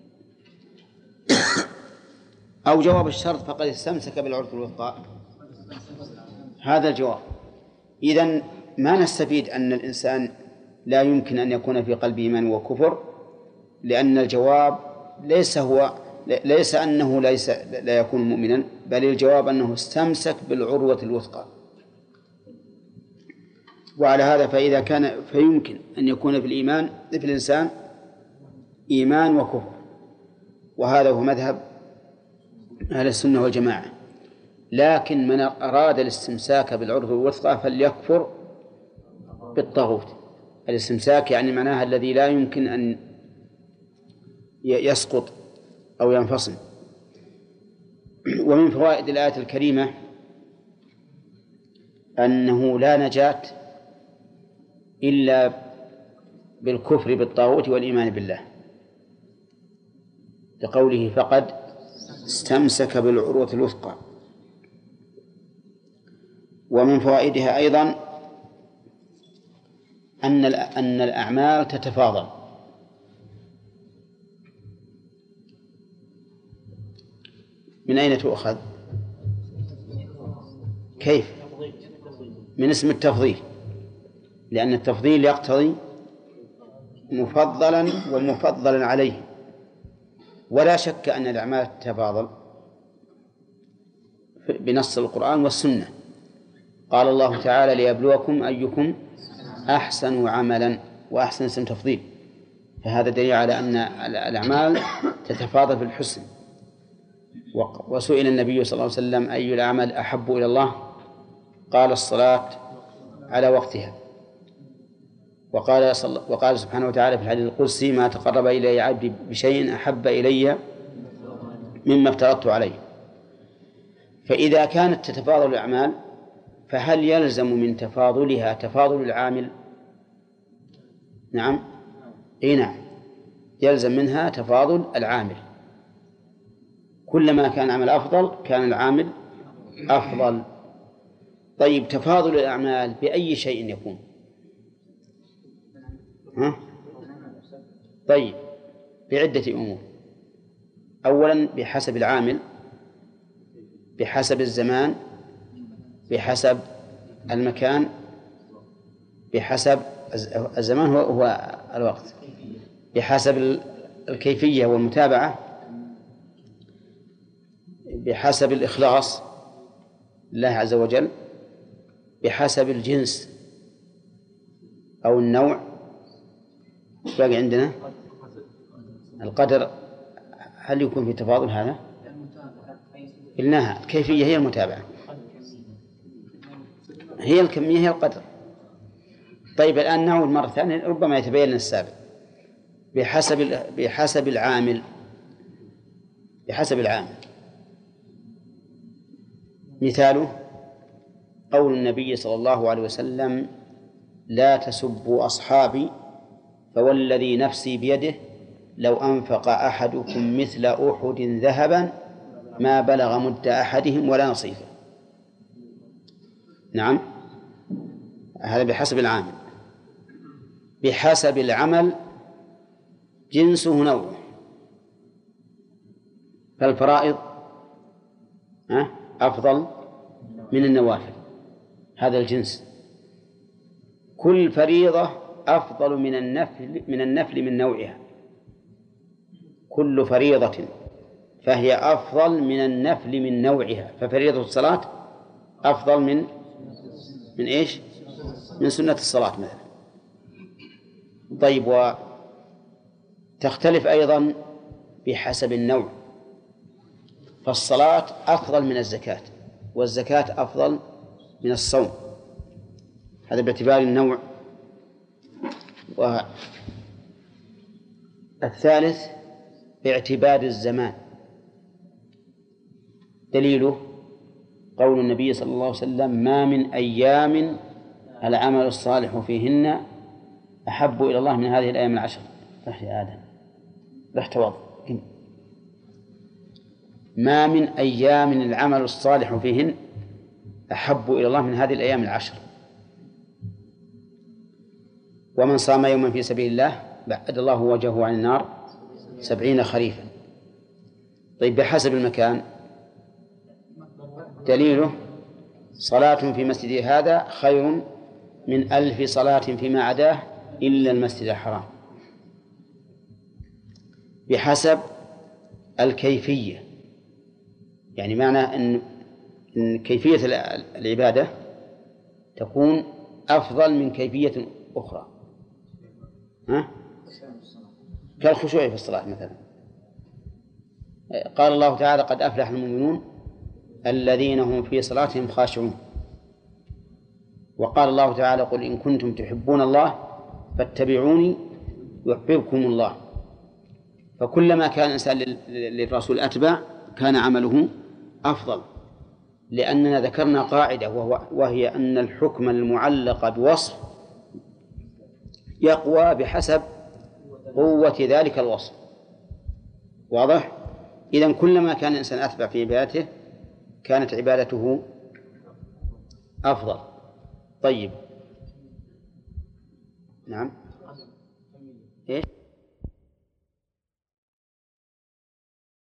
أو جواب الشرط فقد استمسك بالعروة الوثقى؟ هذا الجواب. إذن ما نستفيد أن الإنسان لا يمكن أن يكون في قلبه إيمان وكفر، لأن الجواب ليس أنه لا يكون مؤمنا، بل الجواب أنه استمسك بالعروة الوثقى. وعلى هذا فيمكن أن يكون في الإنسان إيمان وكفر، وهذا هو مذهب أهل السنة والجماعة. لكن من أراد الاستمساك بالعروة الوثقى فليكفر بالطاغوت. الاستمساك يعني معناها الذي لا يمكن أن يسقط أو ينفصل. ومن فوائد الآية الكريمة أنه لا نجاة إلا بالكفر بالطاغوت والإيمان بالله، لقوله فقد استمسك بالعروة الوثقى. ومن فوائدها أيضا أن الأعمال تتفاضل. من أين تؤخذ؟ كيف؟ من اسم التفضيل، لأن التفضيل يقتضي مفضلا ومفضلا عليه، ولا شك أن الأعمال تتفاضل بنص القرآن والسنة. قال الله تعالى ليبلوكم أيكم أحسن عملا، وأحسن اسم تفضيل، فهذا دليل على أن الأعمال تتفاضل في الحسن. وسئل النبي صلى الله عليه وسلم أي الأعمال أحب إلى الله؟ قال الصلاة على وقتها. وقال سبحانه وتعالى في الحديث القدسي ما تقرب إلي عبدي بشيء أحب إلي مما افترضت عليه. فإذا كانت تتفاضل الأعمال فهل يلزم من تفاضلها تفاضل العامل؟ نعم، نعم، يلزم منها تفاضل العامل. كلما كان العمل أفضل كان العامل أفضل. طيب، تفاضل الأعمال بأي شيء يكون؟ طيب، بعدة أمور. أولا بحسب العامل، بحسب الزمان، بحسب المكان، بحسب الزمان هو الوقت، بحسب الكيفية والمتابعة، بحسب الإخلاص لله عز وجل، بحسب الجنس أو النوع. باقي عندنا القدر. هل يكون في تفاضل هذا؟ قلناها الكيفية هي المتابعة، هي الكمية هي القدر. طيب الآن نعود مرة ثانية، ربما يتبين لنا السابق. بحسب العامل، بحسب العامل. مثاله قول النبي صلى الله عليه وسلم: لا تسبوا أصحابي فوالذي نفسي بيده لو أنفق أحدكم مثل أحد ذهبا ما بلغ مد أحدهم ولا نصيفه. نعم، هذا بحسب العامل. بحسب العمل جنسه نوعه. فالفرائض أفضل من النوافل، هذا الجنس. كل فريضة أفضل من النفل من نوعها. كل فريضة فهي أفضل من النفل من نوعها. ففريضة الصلاة أفضل من إيش؟ من سنة الصلاة مثلا. طيب، وتختلف أيضا بحسب النوع. فالصلاة أفضل من الزكاة، والزكاة أفضل من الصوم، هذا باعتبار النوع. والثالث باعتبار الزمان. دليله قول النبي صلى الله عليه وسلم: ما من أيام العمل الصالح فيهن أحب إلى الله من هذه الأيام العشر. رح يا آدم، رح توضأ. ما من أيام العمل الصالح فيهن أحب إلى الله من هذه الأيام العشر. ومن صام يوما في سبيل الله بعد الله وجهه عن النار 70 خريفا. طيب، بحسب المكان. دليله صلاة في مسجد هذا خير من 1000 صلاة فيما عداه إلا المسجد الحرام. بحسب الكيفية، يعني معنى أن كيفية العبادة تكون أفضل من كيفية أخرى. كالخشوع في الصلاة مثلا. قال الله تعالى: قد أفلح المؤمنون الذين هم في صلاتهم خاشعون. وقال الله تعالى: قل إن كنتم تحبون الله فاتبعوني يحببكم الله. فكلما كان الإنسان للرسول أتبع كان عمله أفضل، لأننا ذكرنا قاعدة وهي أن الحكم المعلق بوصف يقوى بحسب قوة ذلك الوصف. واضح؟ إذن كلما كان الإنسان أتبع في عبادته كانت عبادته أفضل. طيب، نعم. إيش؟